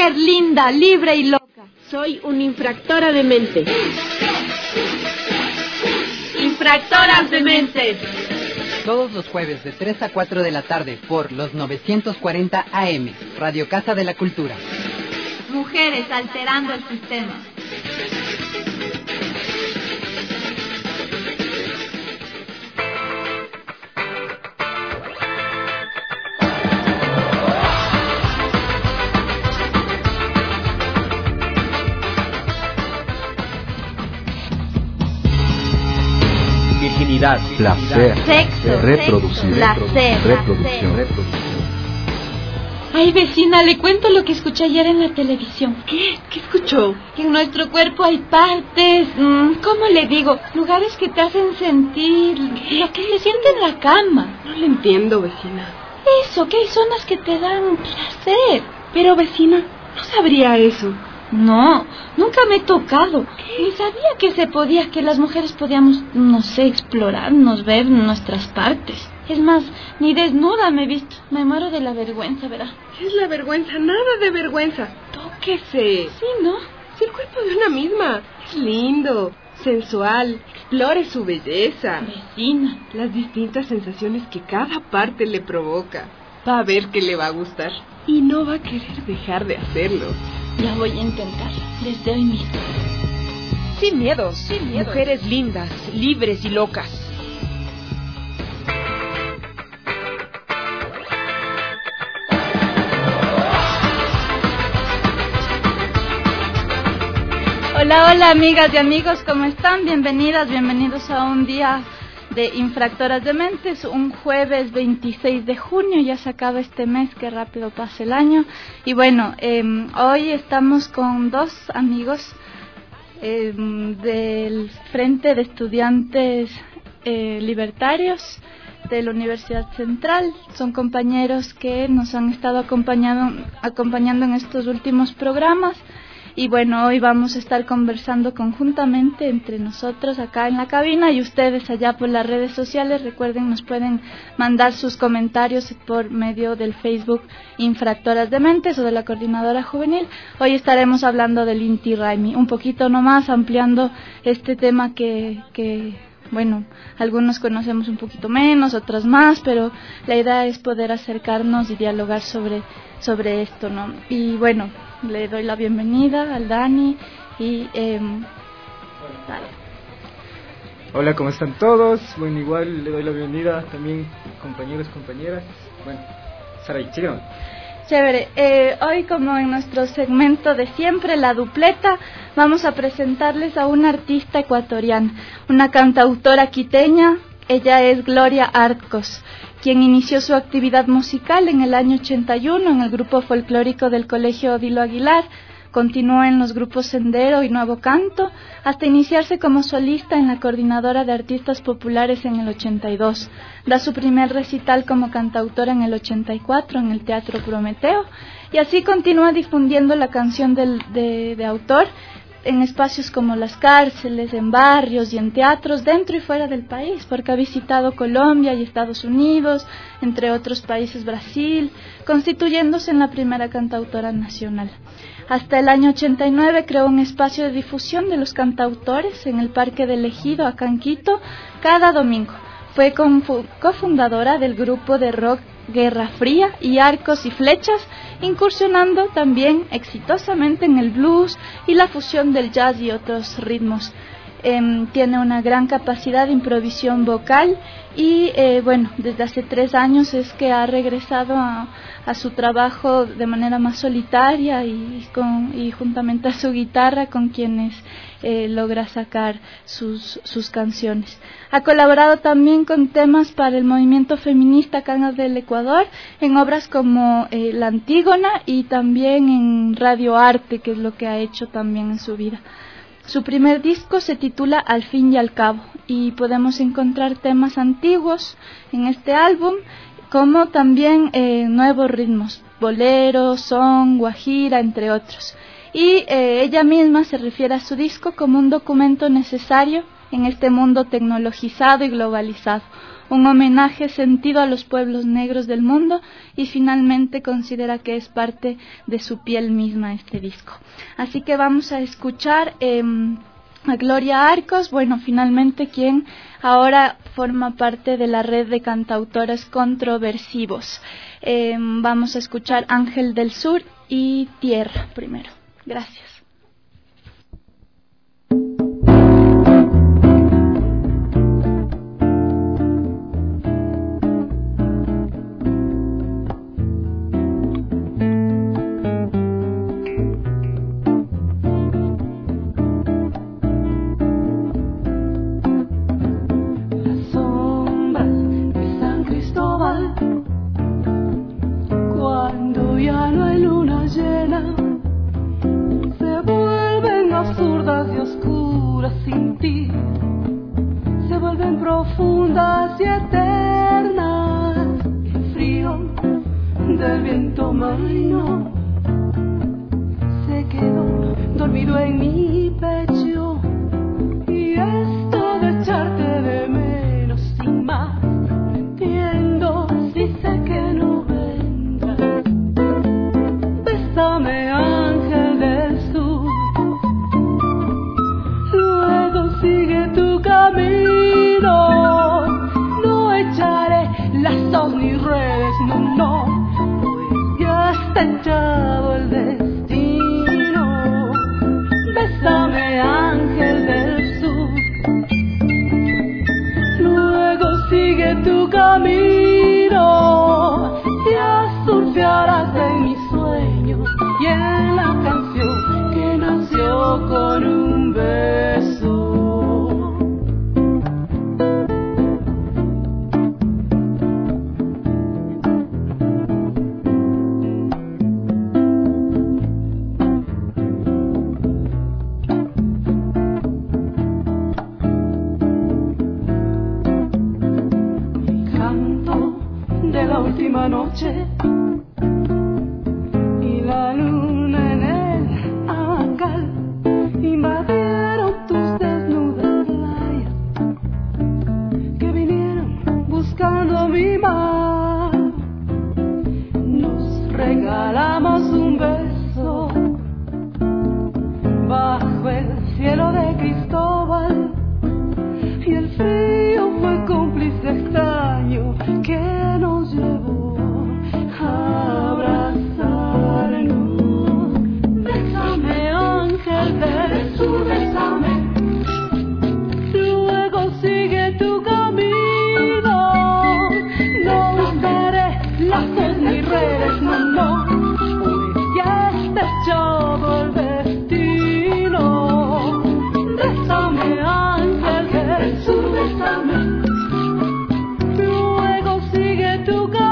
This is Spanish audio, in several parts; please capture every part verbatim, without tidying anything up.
mujer linda, libre y loca. Soy una infractora de mente. Infractoras de mente. Todos los jueves de tres a cuatro de la tarde por los novecientos cuarenta A M, Radio Casa de la Cultura. Mujeres alterando el sistema. Virginidad, placer, sexo, reproducir, placer, reproducción, reproducción. Ay, vecina, le cuento lo que escuché ayer en la televisión. ¿Qué? ¿Qué escuchó? Que en nuestro cuerpo hay partes, mmm, ¿cómo le digo? Lugares que te hacen sentir lo que se siente en la cama. No le entiendo, vecina. Eso, que hay zonas que te dan placer. Pero, vecina, no sabría eso. No, nunca me he tocado. Ni sabía que se podía, que las mujeres podíamos, no sé, explorarnos, ver nuestras partes. Es más, ni desnuda me he visto. Me muero de la vergüenza, ¿verdad? ¿Qué es la vergüenza? Nada de vergüenza. Tóquese. Sí, ¿no? Es el cuerpo de una misma. Es lindo, sensual. Explore su belleza. Vecina. Las distintas sensaciones que cada parte le provoca. Va a ver que le va a gustar. Y no va a querer dejar de hacerlo. Ya voy a intentarlo, desde hoy mismo. Sin miedos, sin miedos. Mujeres lindas, libres y locas. Hola, hola amigas y amigos, ¿cómo están? Bienvenidas, bienvenidos a un día de Infractoras de Mentes, un jueves veintiséis de junio, ya se acaba este mes, qué rápido pasa el año. Y bueno, eh, hoy estamos con dos amigos eh, del Frente de Estudiantes eh, Libertarios de la Universidad Central. Son compañeros que nos han estado acompañando, acompañando en estos últimos programas. Y bueno, hoy vamos a estar conversando conjuntamente entre nosotros acá en la cabina y ustedes allá por las redes sociales. Recuerden, nos pueden mandar sus comentarios por medio del Facebook Infractoras de Mentes o de la Coordinadora Juvenil. Hoy estaremos hablando del Inti Raymi, un poquito nomás ampliando este tema que, que, bueno, algunos conocemos un poquito menos, otros más, pero la idea es poder acercarnos y dialogar sobre, sobre esto, ¿no? Y bueno, le doy la bienvenida al Dani y eh, dale. Hola, ¿cómo están todos? Bueno, igual le doy la bienvenida también compañeros, compañeras. Bueno, Saray, síguenos. Chévere, eh, hoy como en nuestro segmento de siempre, la dupleta, vamos a presentarles a una artista ecuatoriana, una cantautora quiteña. Ella es Gloria Arcos, quien inició su actividad musical en el año ochenta y uno en el grupo folclórico del Colegio Odilo Aguilar. Continuó en los grupos Sendero y Nuevo Canto, hasta iniciarse como solista en la Coordinadora de Artistas Populares en el ochenta y dos. Da su primer recital como cantautora en el ochenta y cuatro en el Teatro Prometeo, y así continúa difundiendo la canción del, de, de autor en espacios como las cárceles, en barrios y en teatros dentro y fuera del país, porque ha visitado Colombia y Estados Unidos, entre otros países, Brasil, constituyéndose en la primera cantautora nacional. Hasta el año ochenta y nueve creó un espacio de difusión de los cantautores en el Parque del Ejido, acá en Quito, cada domingo. Fue cofundadora del grupo de rock Guerra Fría y Arcos y Flechas, incursionando también exitosamente en el blues y la fusión del jazz y otros ritmos. Eh, tiene una gran capacidad de improvisión vocal y eh, bueno, desde hace tres años es que ha regresado a, a su trabajo de manera más solitaria y, con, y juntamente a su guitarra, con quienes eh, logra sacar sus, sus canciones. Ha colaborado también con temas para el movimiento feminista acá en el Ecuador, en obras como eh, La Antígona y también en Radio Arte, que es lo que ha hecho también en su vida. Su primer disco se titula Al fin y al cabo, y podemos encontrar temas antiguos en este álbum, como también eh, nuevos ritmos, bolero, son, guajira, entre otros. Y eh, ella misma se refiere a su disco como un documento necesario en este mundo tecnologizado y globalizado. Un homenaje sentido a los pueblos negros del mundo y finalmente considera que es parte de su piel misma este disco. Así que vamos a escuchar eh, a Gloria Arcos, bueno, finalmente quien ahora forma parte de la red de cantautoras Controversivos. Eh, vamos a escuchar Ángel del Sur y Tierra primero. Gracias. Profundas y eternas, el frío del viento marino se quedó dormido en mi pecho, y esto de echarte de menos sin más, no entiendo si sé que no vendrás. Bésame, ángel del sur, luego sigue tu camino. No echaré lazos ni redes, no, no, pues ya está echado el destino. Bésame, ángel del sur, luego sigue tu camino. Ya surfearás en mis sueños y en la canción que nació con un beso. Noche y la luna en el hangar invadieron tus desnudas playas que vinieron buscando mi mar. Nos regalamos un beso bajo el cielo de Cristóbal, y el frío fue cómplice extraño que nos llevó a abrazarnos. Bésame, ángel del sur, bésame, luego sigue tu camino. No usaré lazos ni redes, no, no, pues ya está echado el destino. Bésame, ángel del sur, bésame, luego sigue tu camino.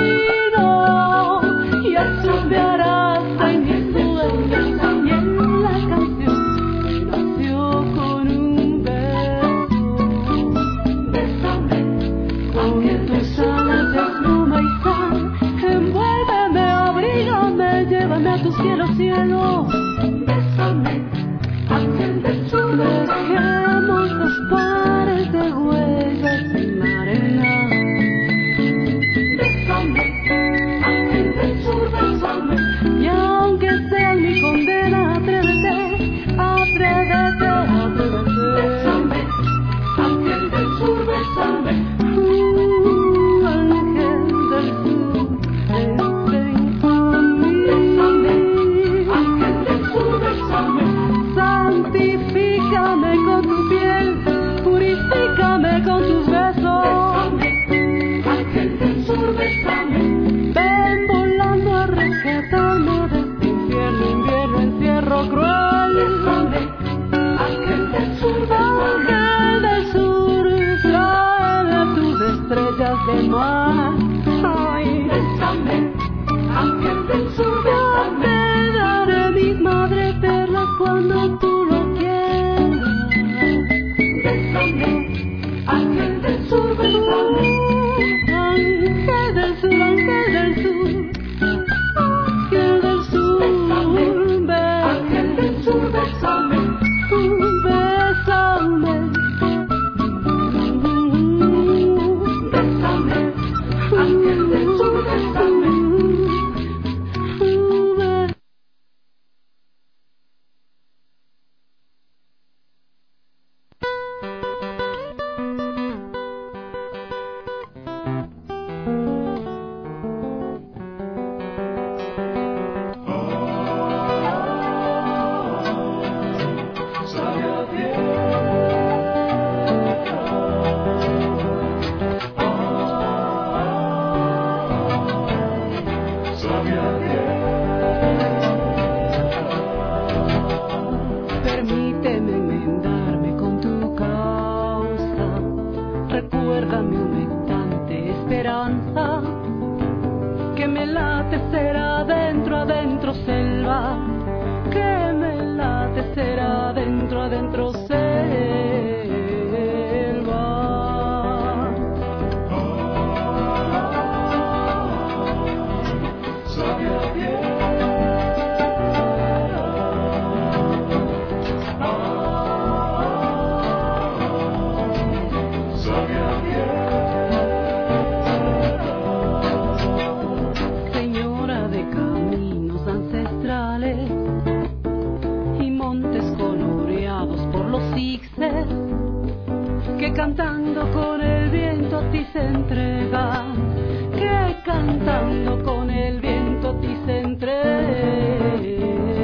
Cielo, cielo, bésame, ángel del sur, dejemos los pares de huellas en la arena. Bésame, ángel del sur, bésame, y aunque sea mi condena, atrévete, atrévete, atrévete. Bésame, ángel del sur, bésame, uh, ángel del sur, ven a mí. Santifícame con tu piel, cantando con el viento a ti se entrega, que cantando con el viento a ti se entrega.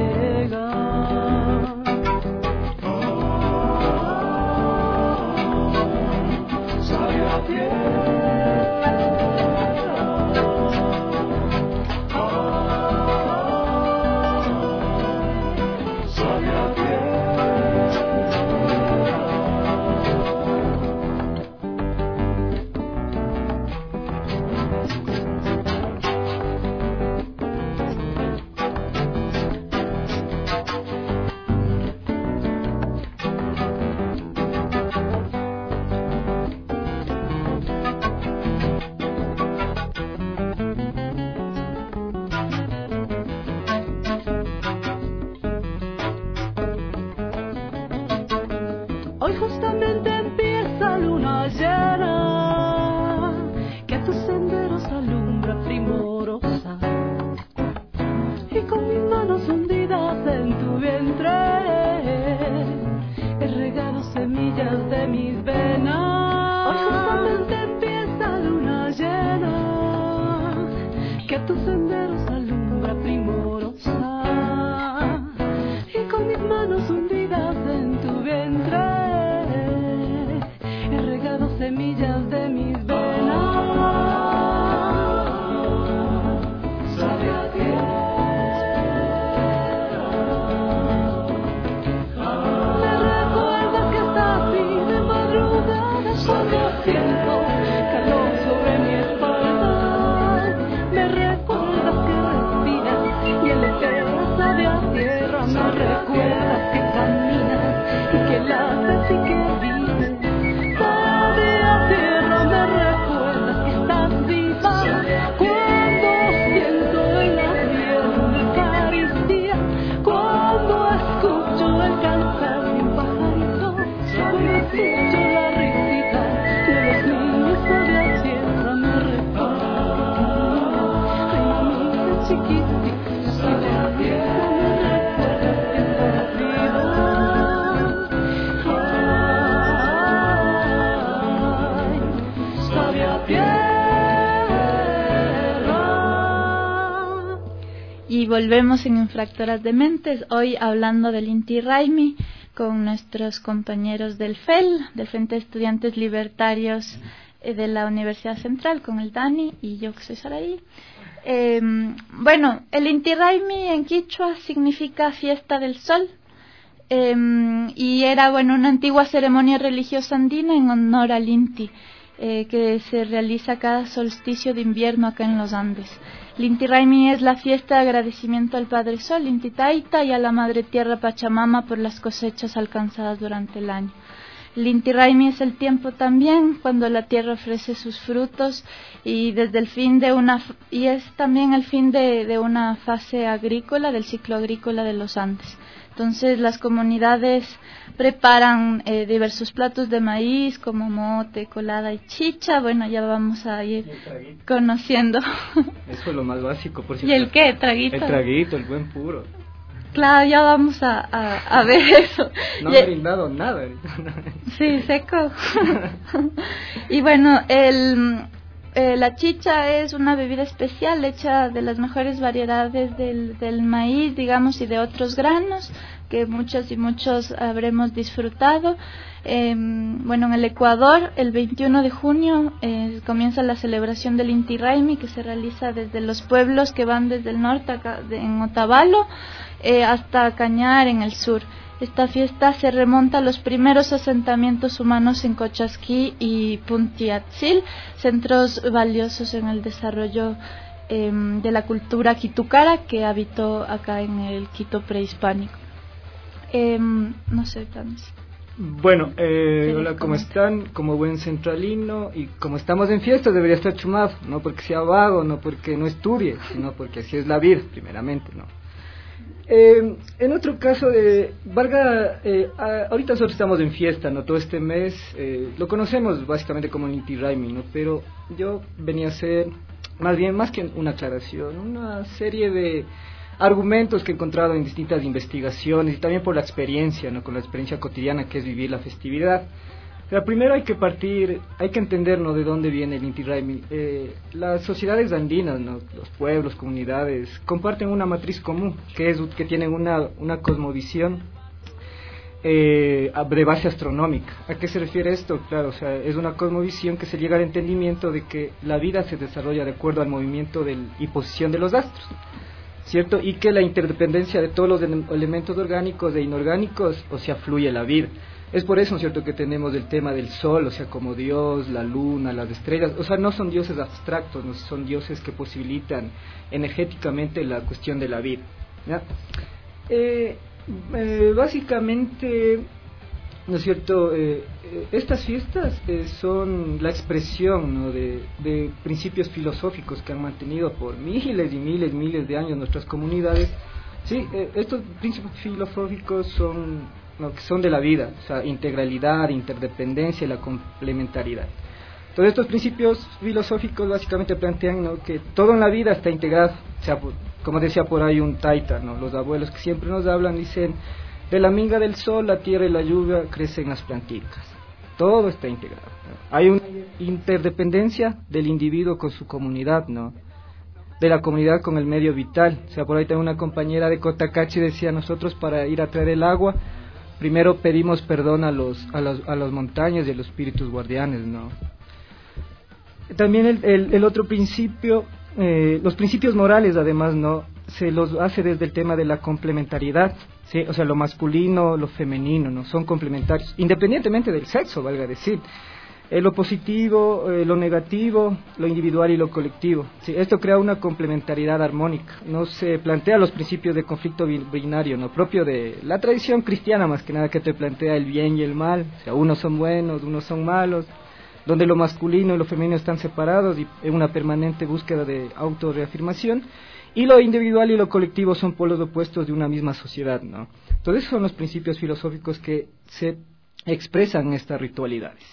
Hoy justamente empieza luna llena, que a tus senderos alumbra primorosa, y con mis manos hundidas en tu vientre he regado semillas de mis venas. Hoy justamente empieza luna llena, que a tus senderos alumbra primorosa, y con mis manos hundidas en tu vientre semillas de mis venas. Sabe a tierra. Me recuerda que estás así de madrugada, cuando siento calor sobre mi espalda. Me recuerdas que respiras y el eterno sabe a tierra. Me recuerdas que caminas y que lates y que vives. Y volvemos en Infractoras de Mentes, hoy hablando del Inti Raymi con nuestros compañeros del F E L, del Frente de Estudiantes Libertarios eh, de la Universidad Central, con el Dani y yo que soy Saraí. Eh, bueno, el Inti Raymi en quichua significa fiesta del sol, eh, y era bueno una antigua ceremonia religiosa andina en honor al Inti, eh, que se realiza cada solsticio de invierno acá en los Andes. El Inti Raymi es la fiesta de agradecimiento al Padre Sol, Inti Taita, y a la Madre Tierra Pachamama por las cosechas alcanzadas durante el año. El Inti Raymi es el tiempo también cuando la tierra ofrece sus frutos y desde el fin de una y es también el fin de, de una fase agrícola, del ciclo agrícola de los Andes. Entonces las comunidades preparan eh, diversos platos de maíz como mote, colada y chicha. Bueno, ya vamos a ir conociendo. Eso es lo más básico, por si ¿Y el qué? ¿Traguito? El traguito, el buen puro. Claro, ya vamos a, a, a ver eso. No me ha brindado nada. Sí, seco. Y bueno, el, eh, la chicha es una bebida especial hecha de las mejores variedades del, del maíz, digamos, y de otros granos que muchos y muchos habremos disfrutado. Eh, bueno, en el Ecuador, el veintiuno de junio eh, comienza la celebración del Inti Raymi, que se realiza desde los pueblos que van desde el norte, acá, de, en Otavalo, eh, hasta Cañar, en el sur. Esta fiesta se remonta a los primeros asentamientos humanos en Cochasquí y Puntiatzil, centros valiosos en el desarrollo eh, de la cultura quitucara que habitó acá en el Quito prehispánico. Eh, no sé, Tanis. Bueno, eh, hola, ¿cómo están? Como buen centralino, y como estamos en fiesta debería estar chumado, no porque sea vago, no porque no estudie, sino porque así es la vida, primeramente, ¿no? Eh, en otro caso, de Varga, eh, a, ahorita nosotros estamos en fiesta, ¿no? Todo este mes, eh, lo conocemos básicamente como el Inti Raymi, ¿no? Pero yo venía a hacer, más bien, más que una aclaración, una serie de argumentos que he encontrado en distintas investigaciones y también por la experiencia, ¿no? Con la experiencia cotidiana que es vivir la festividad. La primero hay que partir, hay que entender, ¿no?, de dónde viene el Inti Raymi. Eh, las sociedades andinas, ¿no?, los pueblos, comunidades, comparten una matriz común, que es que tienen una, una cosmovisión eh, de base astronómica. ¿A qué se refiere esto? Claro, o sea, es una cosmovisión que se llega al entendimiento de que la vida se desarrolla de acuerdo al movimiento del, y posición de los astros, ¿cierto? Y que la interdependencia de todos los elementos orgánicos e inorgánicos, o sea, fluye la vida. Es por eso, ¿no es cierto?, que tenemos el tema del sol, o sea, como Dios, la luna, las estrellas. O sea, no son dioses abstractos, no son dioses que posibilitan energéticamente la cuestión de la vida, ¿ya? Eh, eh, básicamente, ¿no es cierto?, eh, eh, estas fiestas eh, son la expresión, ¿no?, de, de principios filosóficos que han mantenido por miles y miles y miles de años nuestras comunidades. Sí, eh, estos principios filosóficos son... No, que son de la vida, o sea, integralidad, interdependencia y la complementariedad. Todos estos principios filosóficos básicamente plantean, ¿no?, que todo en la vida está integrado, o sea, por, como decía por ahí un taita, ¿no?, los abuelos que siempre nos hablan, dicen, de la minga del sol, la tierra y la lluvia crecen las plantitas, todo está integrado, ¿no? Hay una interdependencia del individuo con su comunidad, ¿no?, de la comunidad con el medio vital. O sea, por ahí tengo una compañera de Cotacachi, decía, nosotros para ir a traer el agua, primero pedimos perdón a los a las a las montañas y a los espíritus guardianes, ¿no? También el, el, el otro principio, eh, los principios morales, además, ¿no?, se los hace desde el tema de la complementariedad, ¿sí? O sea, lo masculino, lo femenino, ¿no?, son complementarios, independientemente del sexo, valga decir. Eh, lo positivo, eh, lo negativo, lo individual y lo colectivo. Sí, esto crea una complementariedad armónica. No se plantea los principios de conflicto binario, no propio de la tradición cristiana, más que nada, que te plantea el bien y el mal. O sea, unos son buenos, unos son malos, donde lo masculino y lo femenino están separados y en una permanente búsqueda de autorreafirmación. Y lo individual y lo colectivo son polos opuestos de una misma sociedad, ¿no? Entonces, esos son los principios filosóficos que se expresan en estas ritualidades.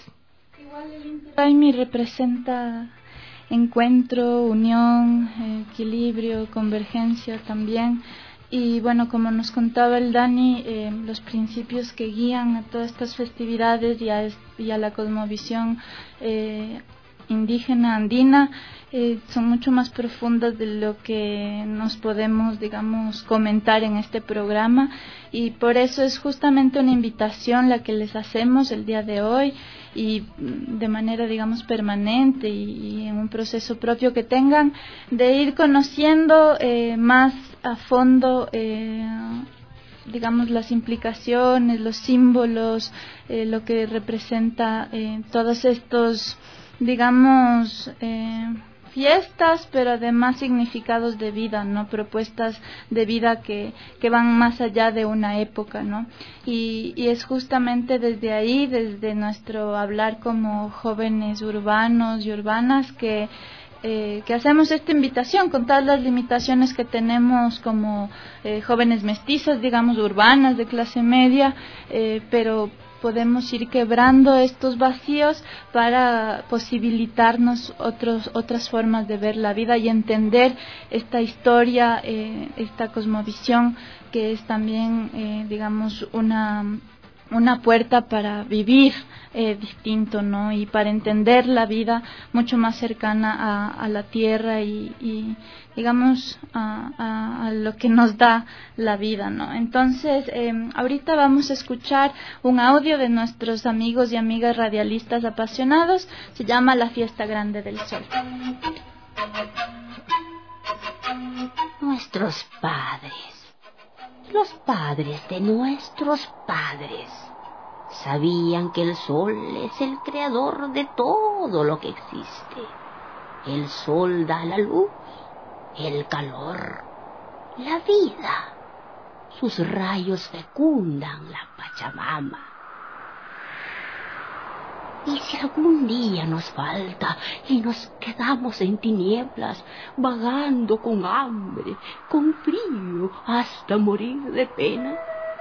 Raymi representa encuentro, unión, eh, equilibrio, convergencia también. Y bueno, como nos contaba el Dani, eh, los principios que guían a todas estas festividades y a, y a la cosmovisión eh, indígena andina eh, son mucho más profundas de lo que nos podemos, digamos, comentar en este programa, y por eso es justamente una invitación la que les hacemos el día de hoy, y de manera, digamos, permanente y, y en un proceso propio que tengan, de ir conociendo eh, más a fondo eh, digamos, las implicaciones, los símbolos, eh, lo que representa eh, todos estos, digamos, eh, fiestas, pero además significados de vida, ¿no? Propuestas de vida que, que van más allá de una época, ¿no? Y, y es justamente desde ahí, desde nuestro hablar como jóvenes urbanos y urbanas, que Eh, que hacemos esta invitación con todas las limitaciones que tenemos como eh, jóvenes mestizas, digamos, urbanas, de clase media, eh, pero podemos ir quebrando estos vacíos para posibilitarnos otros, otras formas de ver la vida y entender esta historia, eh, esta cosmovisión, que es también, eh, digamos, una... una puerta para vivir eh, distinto, ¿no? Y para entender la vida mucho más cercana a, a la tierra y, y digamos, a, a, a lo que nos da la vida, ¿no? Entonces, eh, ahorita vamos a escuchar un audio de nuestros amigos y amigas radialistas apasionados. Se llama La Fiesta Grande del Sol. Nuestros padres, los padres de nuestros padres, sabían que el sol es el creador de todo lo que existe. El sol da la luz, el calor, la vida. Sus rayos fecundan la Pachamama. Y si algún día nos falta y nos quedamos en tinieblas, vagando con hambre, con frío, hasta morir de pena.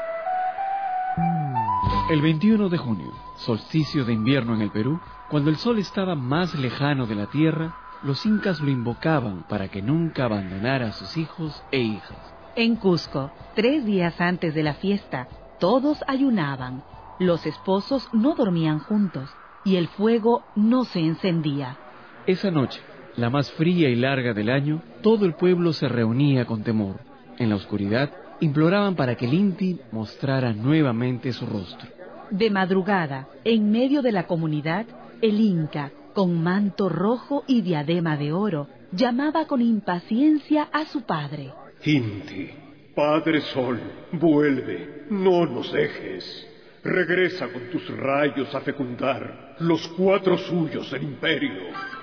El veintiuno de junio, solsticio de invierno en el Perú, cuando el sol estaba más lejano de la tierra, los incas lo invocaban para que nunca abandonara a sus hijos e hijas. En Cusco, tres días antes de la fiesta, todos ayunaban. Los esposos no dormían juntos y el fuego no se encendía. Esa noche, la más fría y larga del año, todo el pueblo se reunía con temor. En la oscuridad, imploraban para que el Inti mostrara nuevamente su rostro. De madrugada, en medio de la comunidad, el Inca, con manto rojo y diadema de oro, llamaba con impaciencia a su padre. Inti, Padre Sol, vuelve, no nos dejes. Regresa con tus rayos a fecundar los cuatro suyos del imperio.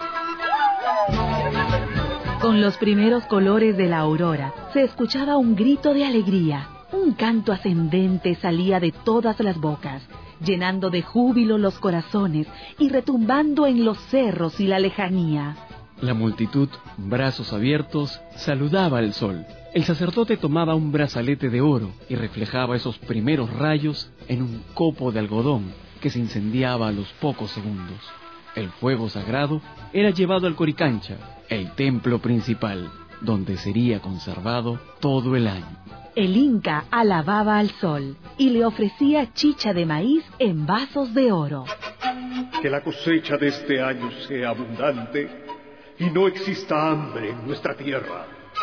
Con los primeros colores de la aurora, se escuchaba un grito de alegría. Un canto ascendente salía de todas las bocas, llenando de júbilo los corazones y retumbando en los cerros y la lejanía. La multitud, brazos abiertos, saludaba al sol. El sacerdote tomaba un brazalete de oro y reflejaba esos primeros rayos en un copo de algodón que se incendiaba a los pocos segundos. El fuego sagrado era llevado al Coricancha, el templo principal, donde sería conservado todo el año. El Inca alababa al sol y le ofrecía chicha de maíz en vasos de oro. Que la cosecha de este año sea abundante y no exista hambre en nuestra tierra.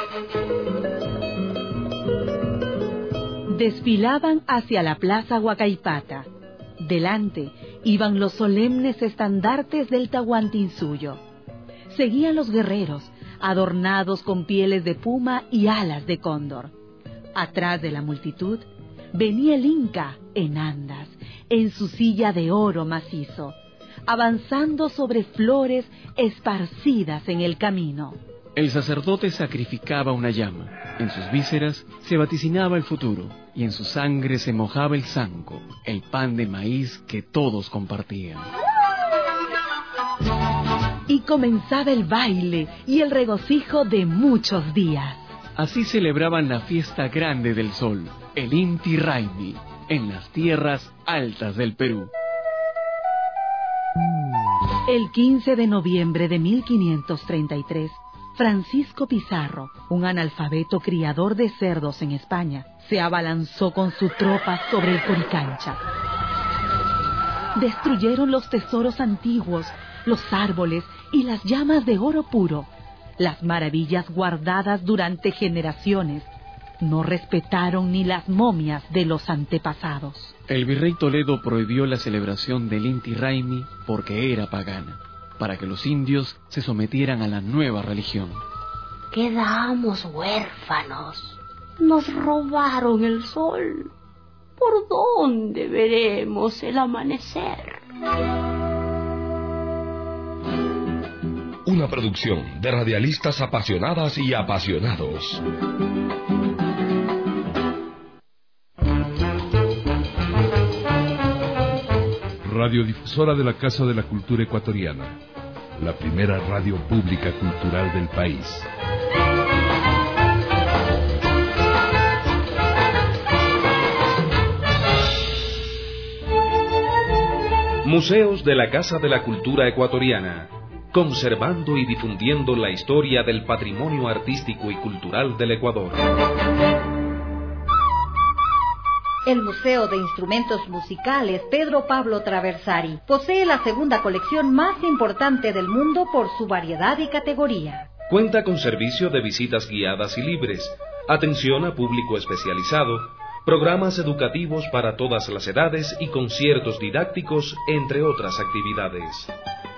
Desfilaban hacia la plaza Huacaipata. Delante iban los solemnes estandartes del Tahuantinsuyo. Seguían los guerreros, adornados con pieles de puma y alas de cóndor. Atrás de la multitud venía el Inca en andas, en su silla de oro macizo, avanzando sobre flores esparcidas en el camino. El sacerdote sacrificaba una llama, en sus vísceras se vaticinaba el futuro, y en su sangre se mojaba el zanco, el pan de maíz que todos compartían. Y comenzaba el baile y el regocijo de muchos días. Así celebraban la fiesta grande del sol, el Inti Raymi, en las tierras altas del Perú. El quince de noviembre de mil quinientos treinta y tres, Francisco Pizarro, un analfabeto criador de cerdos en España, se abalanzó con su tropa sobre el Coricancha. Destruyeron los tesoros antiguos, los árboles y las llamas de oro puro, las maravillas guardadas durante generaciones. No respetaron ni las momias de los antepasados. El virrey Toledo prohibió la celebración del Inti Raymi porque era pagana, para que los indios se sometieran a la nueva religión. Quedamos huérfanos. Nos robaron el sol. ¿Por dónde veremos el amanecer? Una producción de radialistas apasionadas y apasionados. Radiodifusora de la Casa de la Cultura Ecuatoriana, la primera radio pública cultural del país. Museos de la Casa de la Cultura Ecuatoriana, conservando y difundiendo la historia del patrimonio artístico y cultural del Ecuador. El Museo de Instrumentos Musicales Pedro Pablo Traversari posee la segunda colección más importante del mundo por su variedad y categoría. Cuenta con servicio de visitas guiadas y libres, atención a público especializado, programas educativos para todas las edades y conciertos didácticos, entre otras actividades.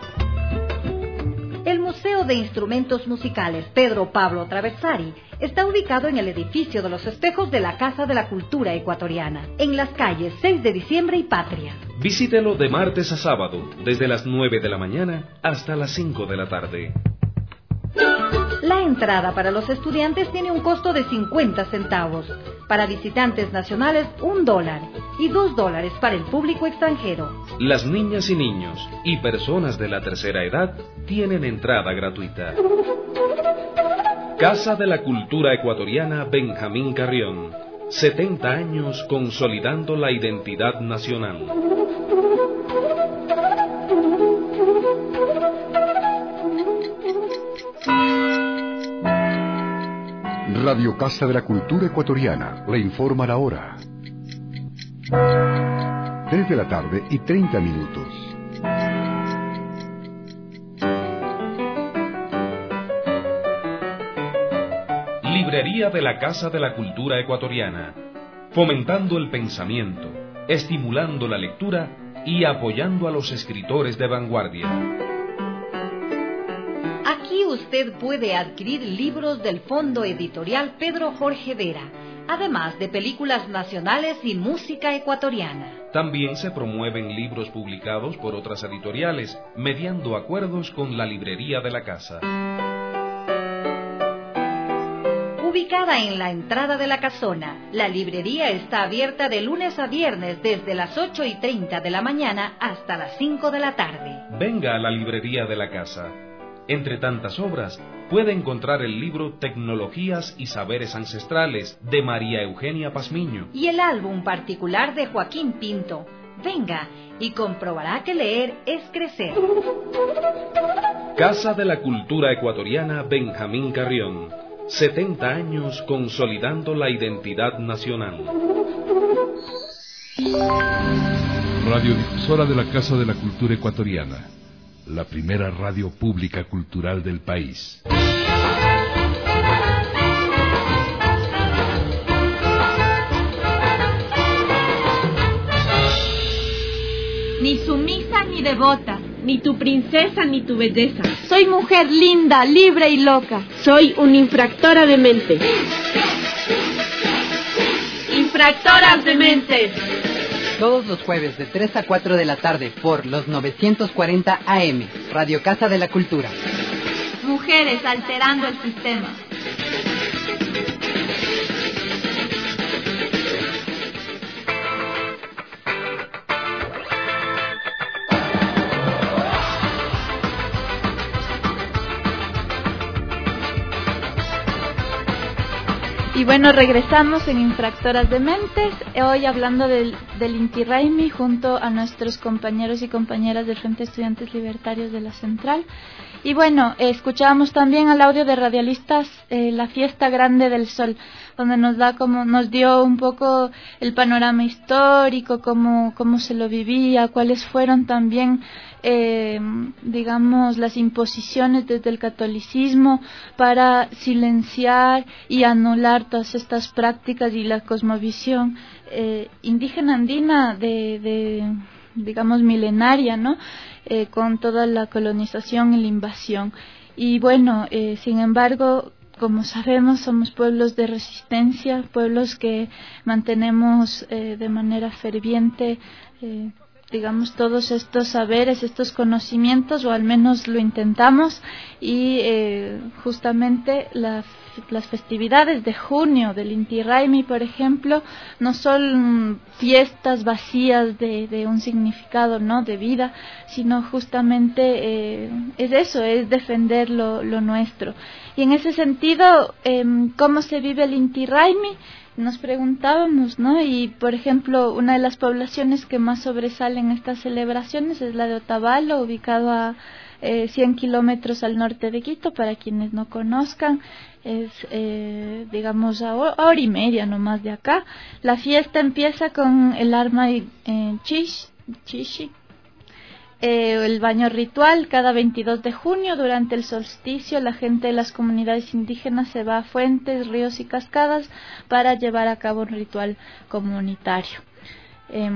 El Museo de Instrumentos Musicales Pedro Pablo Traversari está ubicado en el edificio de los espejos de la Casa de la Cultura Ecuatoriana, en las calles seis de diciembre y Patria. Visítelo de martes a sábado, desde las nueve de la mañana hasta las cinco de la tarde. La entrada para los estudiantes tiene un costo de cincuenta centavos, para visitantes nacionales un dólar y dos dólares para el público extranjero. Las niñas y niños y personas de la tercera edad tienen entrada gratuita. Casa de la Cultura Ecuatoriana Benjamín Carrión, setenta años consolidando la identidad nacional. Radio Casa de la Cultura Ecuatoriana le informa la hora. tres de la tarde y treinta minutos. Librería de la Casa de la Cultura Ecuatoriana, fomentando el pensamiento, estimulando la lectura y apoyando a los escritores de vanguardia. Aquí usted puede adquirir libros del Fondo Editorial Pedro Jorge Vera, además de películas nacionales y música ecuatoriana. También se promueven libros publicados por otras editoriales, mediando acuerdos con la Librería de la Casa. Ubicada en la entrada de la casona, la librería está abierta de lunes a viernes desde las ocho y treinta de la mañana hasta las cinco de la tarde. Venga a la Librería de la Casa. Entre tantas obras, puede encontrar el libro Tecnologías y Saberes Ancestrales de María Eugenia Pazmiño y el álbum particular de Joaquín Pinto. Venga y comprobará que leer es crecer. Casa de la Cultura Ecuatoriana Benjamín Carrión. setenta años consolidando la identidad nacional. Radiodifusora de la Casa de la Cultura Ecuatoriana, la primera radio pública cultural del país. Ni sumisa ni devota, ni tu princesa ni tu belleza. Soy mujer linda, libre y loca. Soy una infractora de mente. Infractoras de mentes. Todos los jueves de tres a cuatro de la tarde por los novecientos cuarenta A M, Radio Casa de la Cultura. Mujeres alterando el sistema. Y bueno, regresamos en Infractoras de Mentes, hoy hablando del, del Inti Raymi junto a nuestros compañeros y compañeras del Frente de Estudiantes Libertarios de la Central. Y bueno, eh, escuchábamos también al audio de Radialistas eh, La Fiesta Grande del Sol, donde nos da como nos dio un poco el panorama histórico, cómo, cómo se lo vivía, cuáles fueron también eh, digamos las imposiciones desde el catolicismo para silenciar y anular todas estas prácticas y la cosmovisión eh, indígena andina de, de digamos milenaria, ¿no? Eh, con toda la colonización y la invasión. Y bueno, eh, sin embargo, como sabemos, somos pueblos de resistencia, pueblos que mantenemos eh, de manera ferviente, eh, digamos, todos estos saberes, estos conocimientos, o al menos lo intentamos, y eh, justamente la, las festividades de junio del Inti Raymi, por ejemplo, no son fiestas vacías de, de un significado, ¿no?, de vida, sino justamente eh, es eso, es defender lo, lo nuestro. Y en ese sentido, eh, ¿cómo se vive el Inti Raymi? Nos preguntábamos, ¿no? Y, por ejemplo, una de las poblaciones que más sobresalen en estas celebraciones es la de Otavalo, ubicado a eh, cien kilómetros al norte de Quito, para quienes no conozcan. Es, eh, digamos, a hora y media nomás de acá. La fiesta empieza con el arma eh, chish, chishi, Eh, el baño ritual cada veintidós de junio. Durante el solsticio, la gente de las comunidades indígenas se va a fuentes, ríos y cascadas para llevar a cabo un ritual comunitario. Eh,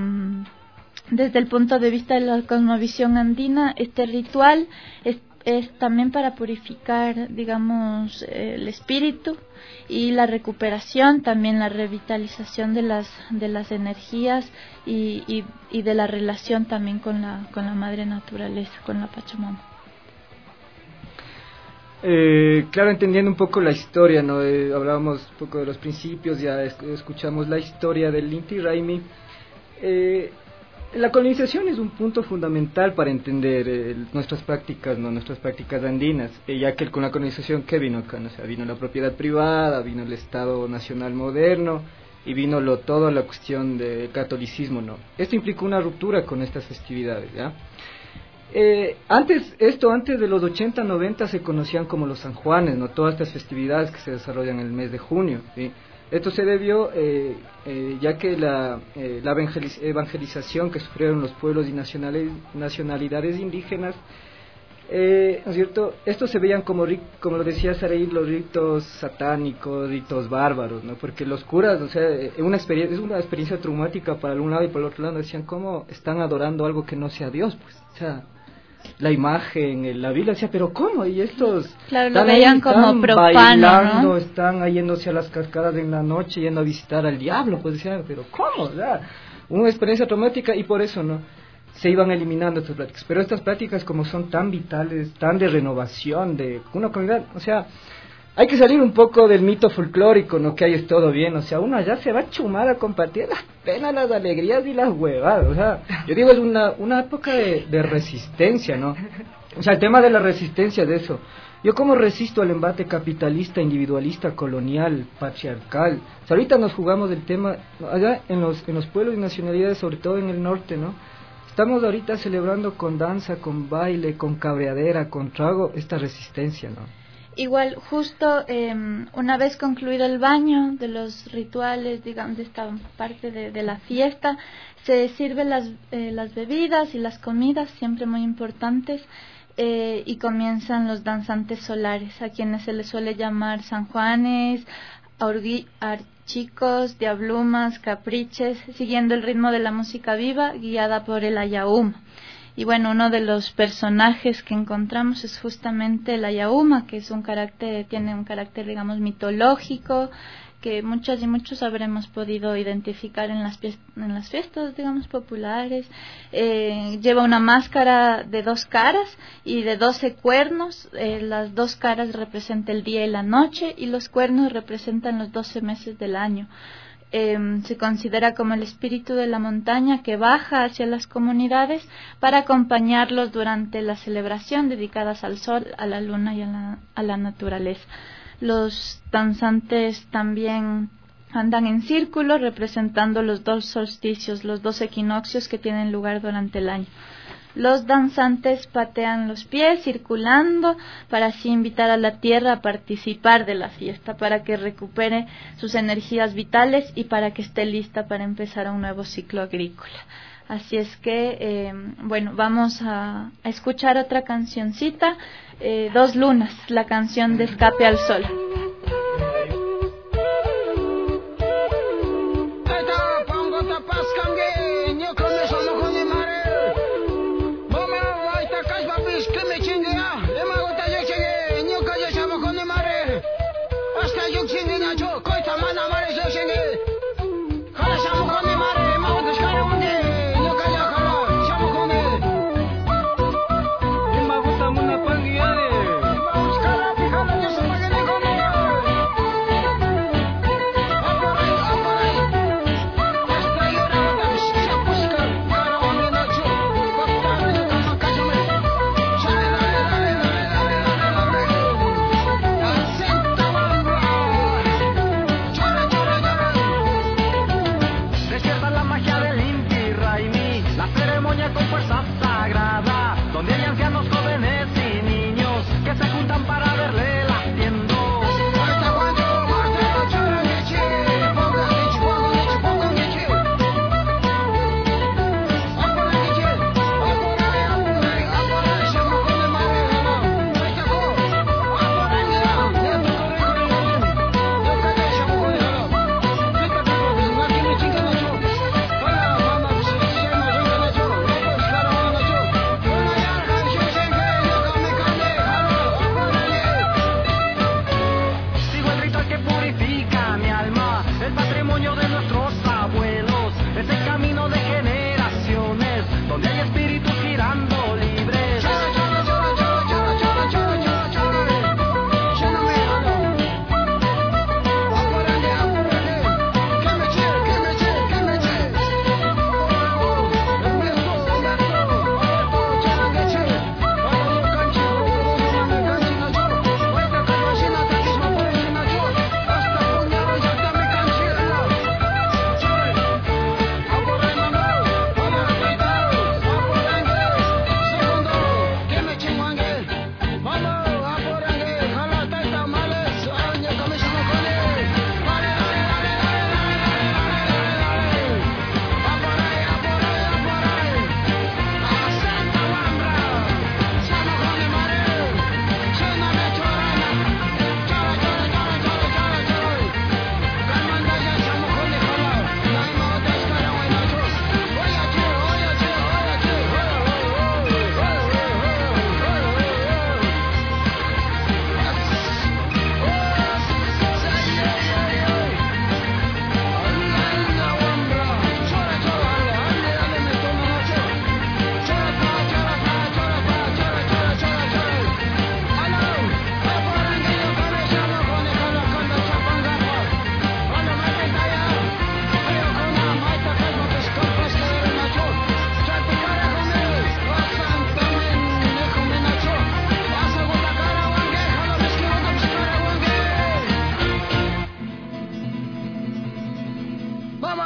desde el punto de vista de la cosmovisión andina, este ritual es, es también para purificar, digamos, el espíritu y la recuperación, también la revitalización de las de las energías y, y, y de la relación también con la con la madre naturaleza, con la Pachamama. Eh, claro, entendiendo un poco la historia, ¿no? Eh, hablábamos un poco de los principios, ya es, escuchamos la historia del Inti Raymi. Eh, La colonización es un punto fundamental para entender eh, nuestras prácticas, no nuestras prácticas andinas, eh, ya que con la colonización, ¿qué vino acá? O sea, vino la propiedad privada, vino el Estado Nacional moderno y vino lo, toda la cuestión del catolicismo, ¿no? Esto implicó una ruptura con estas festividades, ¿ya? Eh, antes, esto antes de los ochenta, noventa se conocían como los San Juanes, ¿no? Todas estas festividades que se desarrollan en el mes de junio, ¿sí? Esto se debió eh, eh, ya que la, eh, la evangelización que sufrieron los pueblos y nacionalidades indígenas, eh, ¿no es cierto? Estos se veían como, como lo decía Saraí, los ritos satánicos, ritos bárbaros, ¿no? Porque los curas, o sea, es una experiencia, es una experiencia traumática para un lado y para el otro lado. Decían, ¿cómo están adorando algo que no sea Dios? Pues, o sea, la imagen, la Biblia decía, pero ¿cómo? Y estos claro, lo veían ahí, como profano, bailando, ¿no? Están ahí yéndose a las cascadas en la noche, yendo a visitar al diablo, pues decían, pero ¿cómo? O sea, una experiencia traumática y por eso, ¿no? Se iban eliminando estas prácticas, pero estas prácticas como son tan vitales, tan de renovación de una comunidad, o sea, hay que salir un poco del mito folclórico, ¿no? Que ahí es todo bien, o sea, uno allá se va a chumar a compartir las penas, las alegrías y las huevadas, o sea, yo digo, es una, una época de, de resistencia, ¿no? O sea, el tema de la resistencia de eso. Yo cómo resisto al embate capitalista, individualista, colonial, patriarcal. O sea, ahorita nos jugamos el tema, allá en los, en los pueblos y nacionalidades, sobre todo en el norte, ¿no? Estamos ahorita celebrando con danza, con baile, con cabreadera, con trago, esta resistencia, ¿no? Igual, justo eh, una vez concluido el baño de los rituales, digamos, de esta parte de, de la fiesta, se sirven las, eh, las bebidas y las comidas, siempre muy importantes, eh, y comienzan los danzantes solares, a quienes se les suele llamar San Juanes, Orgui, Archicos, Diablumas, Capriches, siguiendo el ritmo de la música viva, guiada por el Ayauma. Y bueno, uno de los personajes que encontramos es justamente el Ayauma, que es un carácter, tiene un carácter, digamos, mitológico, que muchas y muchos habremos podido identificar en las fiestas, en las fiestas digamos, populares. Eh, lleva una máscara de dos caras y de doce cuernos. Eh, las dos caras representan el día y la noche, y los cuernos representan los doce meses del año. Eh, se considera como el espíritu de la montaña que baja hacia las comunidades para acompañarlos durante la celebración dedicadas al sol, a la luna y a la, a la naturaleza. Los danzantes también andan en círculo representando los dos solsticios, los dos equinoccios que tienen lugar durante el año. Los danzantes patean los pies circulando para así invitar a la tierra a participar de la fiesta, para que recupere sus energías vitales y para que esté lista para empezar un nuevo ciclo agrícola. Así es que, eh, bueno, vamos a, a escuchar otra cancioncita, eh, Dos Lunas, la canción de Escape al Sol. Hasta llorando.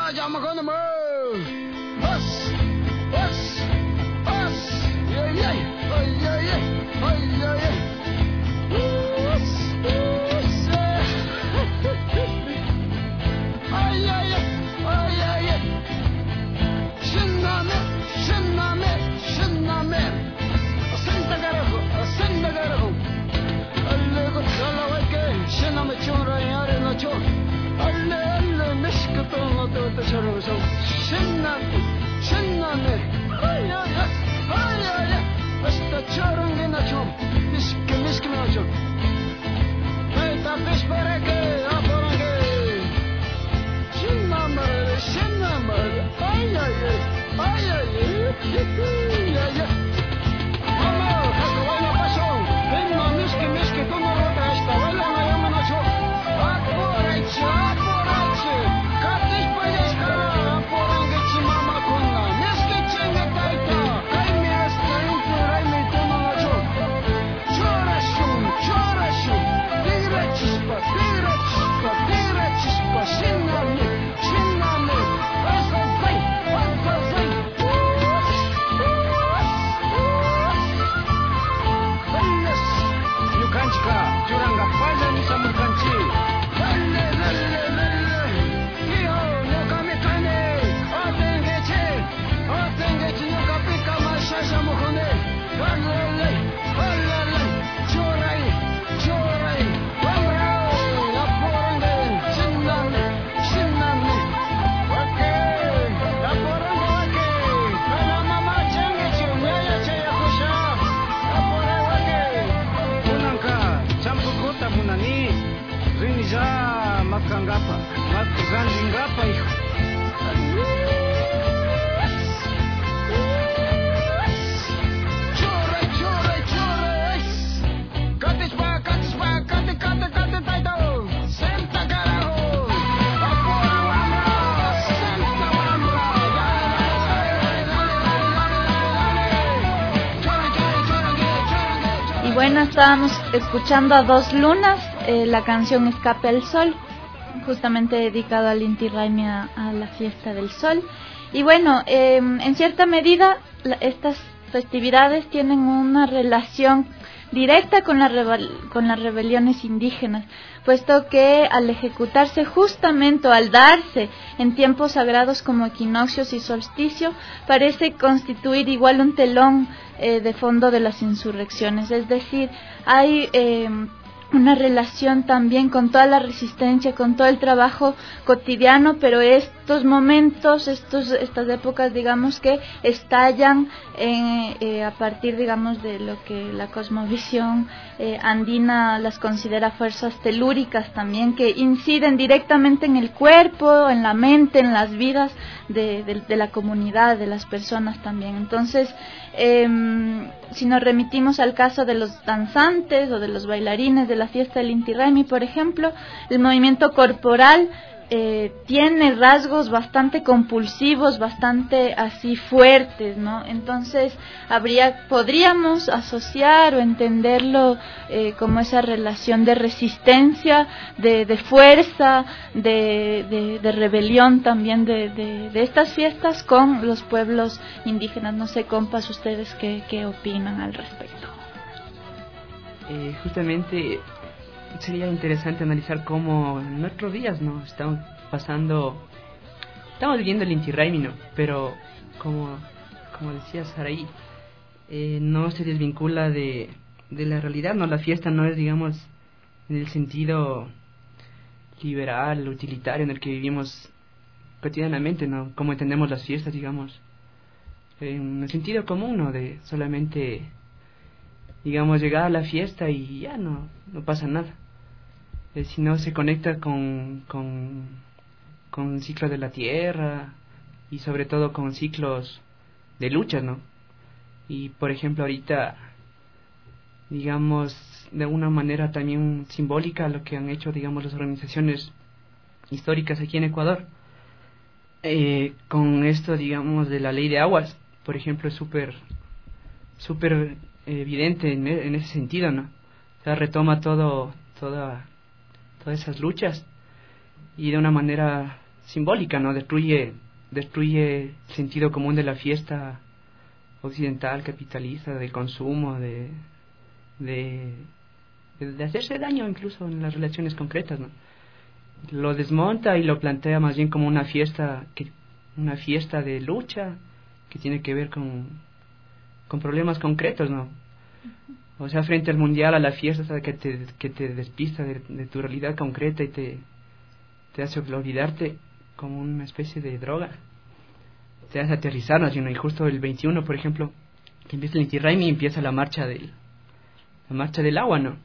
Bueno, estábamos escuchando a Dos Lunas, eh, la canción Escape al Sol, justamente dedicado al Inti Raymi, a, a la fiesta del sol. Y bueno, eh, en cierta medida la, estas festividades tienen una relación directa con, la rebel- con las rebeliones indígenas, puesto que al ejecutarse justamente o al darse en tiempos sagrados como equinoccios y solsticio, parece constituir igual un telón eh, de fondo de las insurrecciones. Es decir, hay eh, una relación también con toda la resistencia, con todo el trabajo cotidiano, pero estos momentos, estos, estas épocas, digamos que estallan eh, eh, a partir, digamos, de lo que la cosmovisión eh, andina las considera fuerzas telúricas también, que inciden directamente en el cuerpo, en la mente, en las vidas de, de, de la comunidad, de las personas también. Entonces, eh, si nos remitimos al caso de los danzantes o de los bailarines de la fiesta del Inti Raymi, por ejemplo, el movimiento corporal eh, tiene rasgos bastante compulsivos, bastante así fuertes, ¿no? Entonces habría, podríamos asociar o entenderlo eh, como esa relación de resistencia, de, de fuerza, de, de, de rebelión también de, de, de estas fiestas con los pueblos indígenas. No sé, compas, ustedes qué, qué opinan al respecto. Eh, justamente sería interesante analizar cómo en nuestros días, ¿no? Estamos pasando, estamos viviendo el Inti Raymi, ¿no? Pero como, como decía Saraí, eh, no se desvincula de, de la realidad, ¿no? La fiesta no es, digamos, en el sentido liberal, utilitario en el que vivimos cotidianamente, ¿no? Como entendemos las fiestas, digamos, en el sentido común, ¿no? De solamente, digamos, llegar a la fiesta y ya no, no pasa nada. Eh, sino se conecta con, con, con ciclos de la tierra y sobre todo con ciclos de lucha, ¿no? Y por ejemplo ahorita, digamos, de alguna manera también simbólica lo que han hecho, digamos, las organizaciones históricas aquí en Ecuador, eh, con esto, digamos, de la ley de aguas, por ejemplo, es súper súper evidente en, en ese sentido, ¿no? O sea, retoma todo, toda, todas esas luchas y de una manera simbólica, ¿no? Destruye, destruye el sentido común de la fiesta occidental, capitalista, del consumo, de, de, de hacerse daño incluso en las relaciones concretas, ¿no? Lo desmonta y lo plantea más bien como una fiesta, que, una fiesta de lucha que tiene que ver con, con problemas concretos, ¿no? O sea, frente al mundial, a la fiesta, ¿sabes? que te que te despista de, de tu realidad concreta y te, te hace olvidarte como una especie de droga. Te hace aterrizar, ¿no? Y justo el veintiuno, por ejemplo, que empieza el Inti Raymi y empieza la marcha del la marcha del agua, ¿no?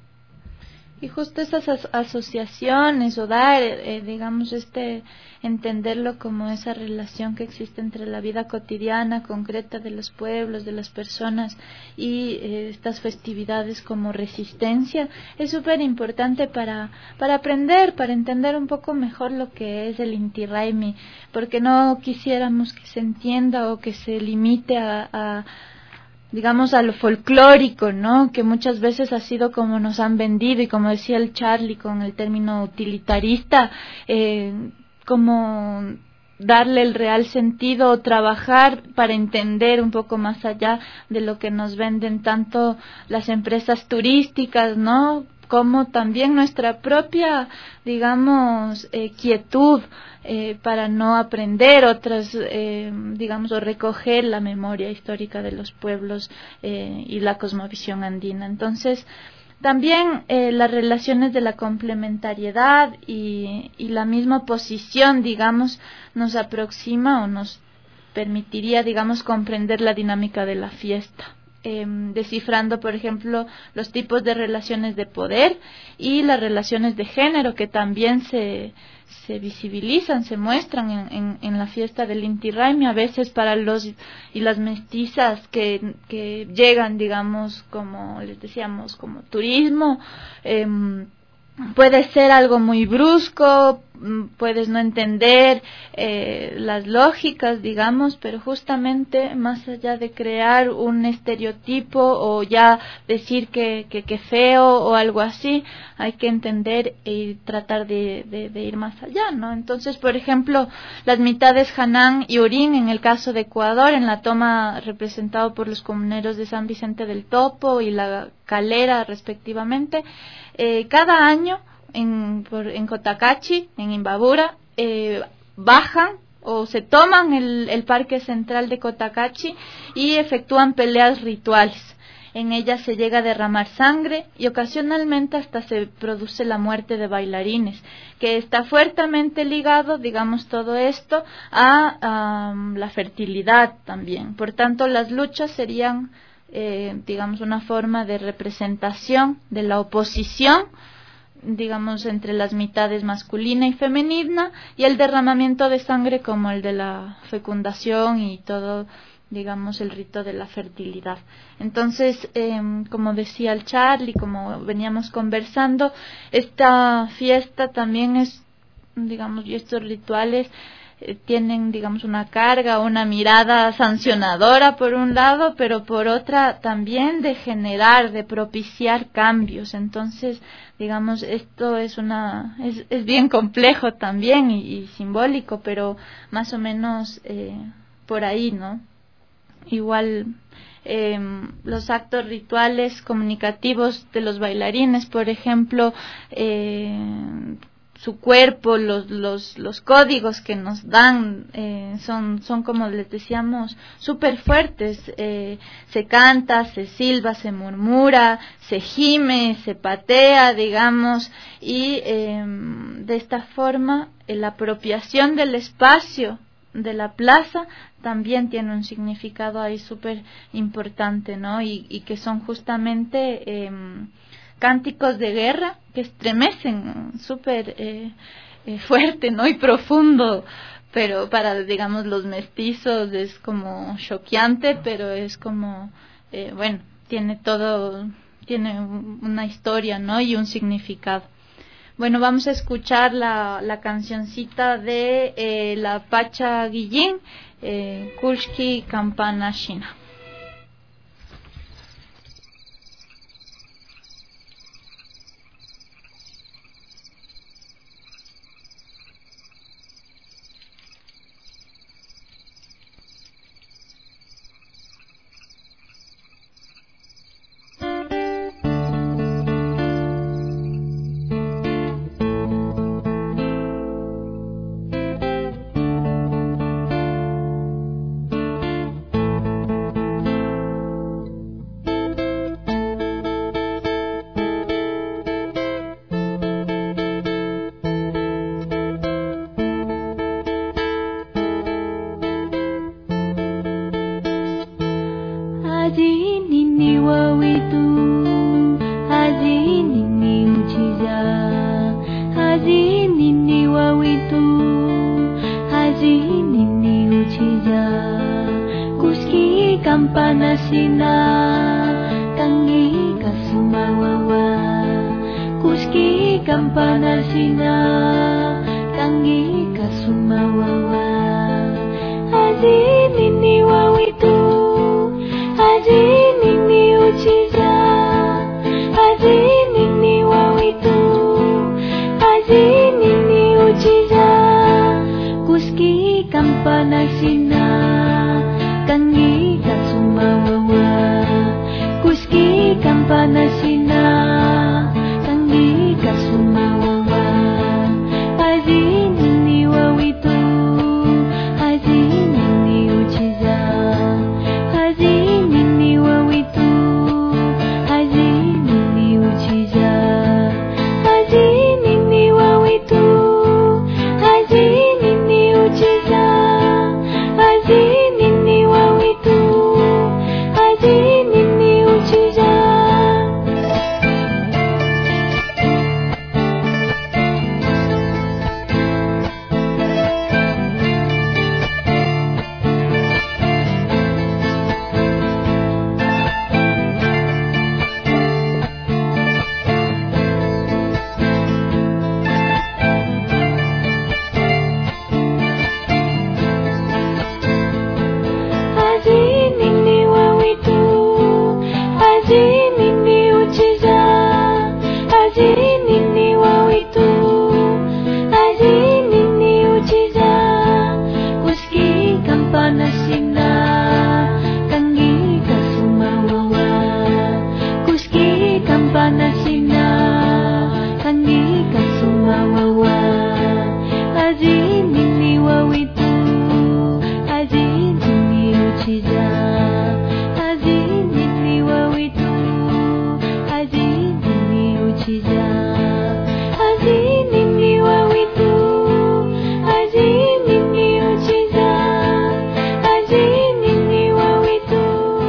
Y justo esas as asociaciones o dar, eh, digamos, este entenderlo como esa relación que existe entre la vida cotidiana, concreta de los pueblos, de las personas y eh, estas festividades como resistencia, es súper importante para, para aprender, para entender un poco mejor lo que es el Inti Raymi, porque no quisiéramos que se entienda o que se limite a, a digamos a lo folclórico, ¿no? Que muchas veces ha sido como nos han vendido y como decía el Charlie con el término utilitarista, eh, como darle el real sentido o trabajar para entender un poco más allá de lo que nos venden tanto las empresas turísticas, ¿no? Como también nuestra propia, digamos, eh, quietud eh, para no aprender otras, eh, digamos, o recoger la memoria histórica de los pueblos eh, y la cosmovisión andina. Entonces, también eh, las relaciones de la complementariedad y, y la misma posición, digamos, nos aproxima o nos permitiría, digamos, comprender la dinámica de la fiesta. Eh, descifrando, por ejemplo, los tipos de relaciones de poder y las relaciones de género que también se, se visibilizan, se muestran en, en, en la fiesta del Inti Raymi, a veces para los y las mestizas que, que llegan, digamos, como les decíamos, como turismo, eh, puede ser algo muy brusco, puedes no entender eh, las lógicas, digamos, pero justamente más allá de crear un estereotipo o ya decir que, que, que feo o algo así, hay que entender y tratar de, de, de ir más allá, ¿no? Entonces, por ejemplo, las mitades Hanán y Urín, en el caso de Ecuador, en la toma representado por los comuneros de San Vicente del Topo y la Calera, respectivamente, eh, cada año en, por, en Cotacachi, en Imbabura, eh, bajan o se toman el, el parque central de Cotacachi y efectúan peleas rituales. En ellas se llega a derramar sangre y ocasionalmente hasta se produce la muerte de bailarines, que está fuertemente ligado, digamos, todo esto a, a la fertilidad también. Por tanto, las luchas serían, eh, digamos, una forma de representación de la oposición, digamos, entre las mitades masculina y femenina, y el derramamiento de sangre como el de la fecundación y todo, digamos, el rito de la fertilidad. Entonces, eh, como decía el Charlie, como veníamos conversando, esta fiesta también es, digamos, y estos rituales eh, tienen, digamos, una carga, una mirada sancionadora por un lado, pero por otra también de generar, de propiciar cambios. Entonces, digamos, esto es una es, es bien complejo también y, y simbólico, pero más o menos eh, por ahí, ¿no? Igual eh, los actos rituales comunicativos de los bailarines, por ejemplo, eh, su cuerpo, los los los códigos que nos dan eh, son son como les decíamos súper fuertes. Eh, se canta, se silba, se murmura, se gime, se patea, digamos, y eh, de esta forma eh, la apropiación del espacio de la plaza también tiene un significado ahí súper importante, ¿no? Y, y que son justamente eh, cánticos de guerra que estremecen súper eh, eh, fuerte, ¿no? Y profundo, pero para, digamos, los mestizos es como choqueante, pero es como, eh, bueno, tiene todo, tiene una historia, ¿no? Y un significado. Bueno, vamos a escuchar la, la cancioncita de eh, la Pacha Guillín, eh, Kushki Campana Shina. uchiza kuski kampana sina kangi kasumawawa kuski kampana sina kangi kasumawawa azini ni wawitu azini ni uchiza azini ni wawitu azini ni uchiza kuski kampana sina kangi kasumawawa kuski kampana sina kangi kasumawawa azini ni wawitu azini ni uchiza azini ni wawitu azini ni uchiza azini ni wawitu azini ni uchiza azini ni wawitu azini ni uchiza. Azini ni wawitu azini ni uchiza azini ni wawitu azini ni uchiza kuski kampana sina kangi kasumawawa kuski kampana sina kangi kasumawawa azini ni wawitu azini ni uchiza azini ni wawitu azini ni uchiza azini ni wawitu azini ni uchiza azini ni wawitu.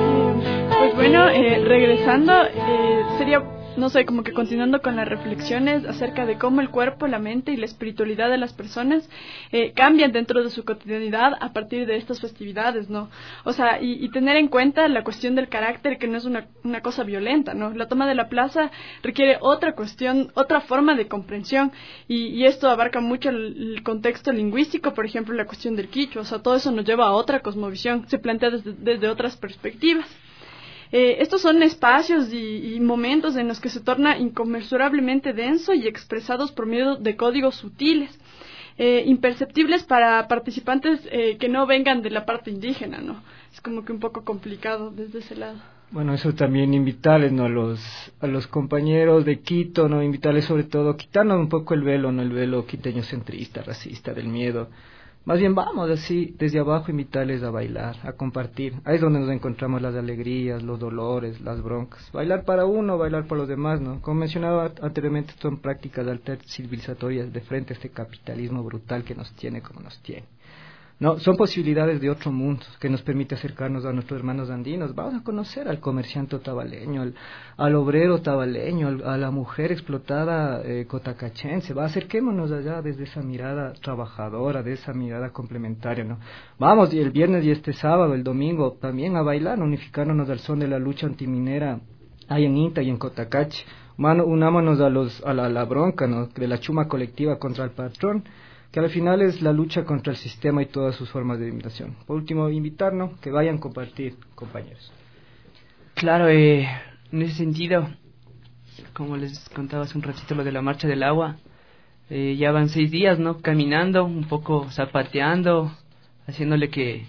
Pues bueno, eh, regresando, eh, sería, no sé, como que continuando con las reflexiones acerca de cómo el cuerpo, la mente y la espiritualidad de las personas eh, cambian dentro de su cotidianidad a partir de estas festividades, ¿no? O sea, y, y tener en cuenta la cuestión del carácter, que no es una, una cosa violenta, ¿no? La toma de la plaza requiere otra cuestión, otra forma de comprensión, y, y esto abarca mucho el, el contexto lingüístico, por ejemplo, la cuestión del quichua, o sea, todo eso nos lleva a otra cosmovisión, se plantea desde, desde otras perspectivas. Eh, estos son espacios y, y momentos en los que se torna inconmensurablemente denso y expresados por medio de códigos sutiles, eh, imperceptibles para participantes eh, que no vengan de la parte indígena, ¿no? Es como que un poco complicado desde ese lado. Bueno, eso también invitarles, ¿no? A los, a los compañeros de Quito, ¿no? Invitarles sobre todo, quitarnos un poco el velo, ¿no? El velo quiteño centrista, racista, del miedo. Más bien vamos así, desde abajo, invitarles a bailar, a compartir. Ahí es donde nos encontramos las alegrías, los dolores, las broncas. Bailar para uno, bailar para los demás, ¿no? Como mencionaba anteriormente, son prácticas alter civilizatorias de frente a este capitalismo brutal que nos tiene como nos tiene. No, son posibilidades de otro mundo que nos permite acercarnos a nuestros hermanos andinos. Vamos a conocer al comerciante tabaleño, al, al obrero tabaleño, al, a la mujer explotada eh, cotacachense. Va, acerquémonos allá desde esa mirada trabajadora, de esa mirada complementaria, ¿no? Vamos, y el viernes y este sábado, el domingo, también a bailar, unificándonos al son de la lucha antiminera ahí en Inta y en Cotacache. Mano, unámonos a, los, a, la, a la bronca, ¿no? De la chuma colectiva contra el patrón, que al final es la lucha contra el sistema y todas sus formas de limitación. Por último, invitarnos, que vayan a compartir, compañeros. Claro, eh, en ese sentido, como les contaba hace un ratito lo de la marcha del agua, eh, ya van seis días, ¿no? Caminando, un poco zapateando, haciéndole que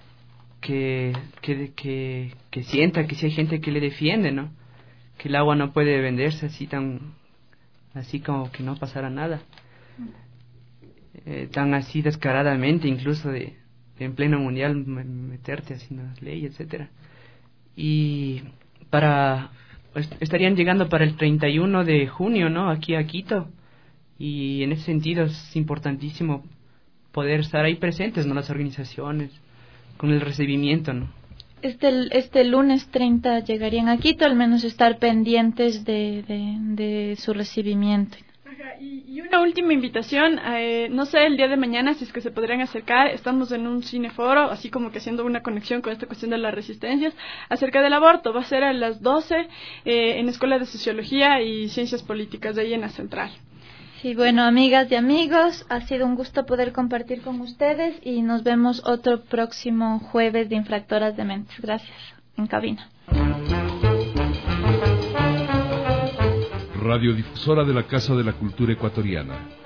que, que, que, que sienta que si hay gente que le defiende, ¿no? Que el agua no puede venderse así tan, así como que no pasara nada. Eh, tan así descaradamente, incluso de, de en pleno mundial meterte así en las leyes, etcétera. Y para pues, estarían llegando para el treinta y uno de junio, ¿no? Aquí a Quito, y en ese sentido es importantísimo poder estar ahí presentes, ¿no? Las organizaciones con el recibimiento, ¿no? Este, este lunes treinta llegarían a Quito, al menos estar pendientes de, de, de su recibimiento. Y, y una última invitación, eh, no sé, el día de mañana, si es que se podrían acercar, estamos en un cineforo, así como que haciendo una conexión con esta cuestión de las resistencias, acerca del aborto. Va a ser a las doce eh, en Escuela de Sociología y Ciencias Políticas, de ahí en la Central. Sí, bueno, amigas y amigos, ha sido un gusto poder compartir con ustedes y nos vemos otro próximo jueves de Infractoras de Mentes. Gracias. En cabina. Radiodifusora de la Casa de la Cultura Ecuatoriana.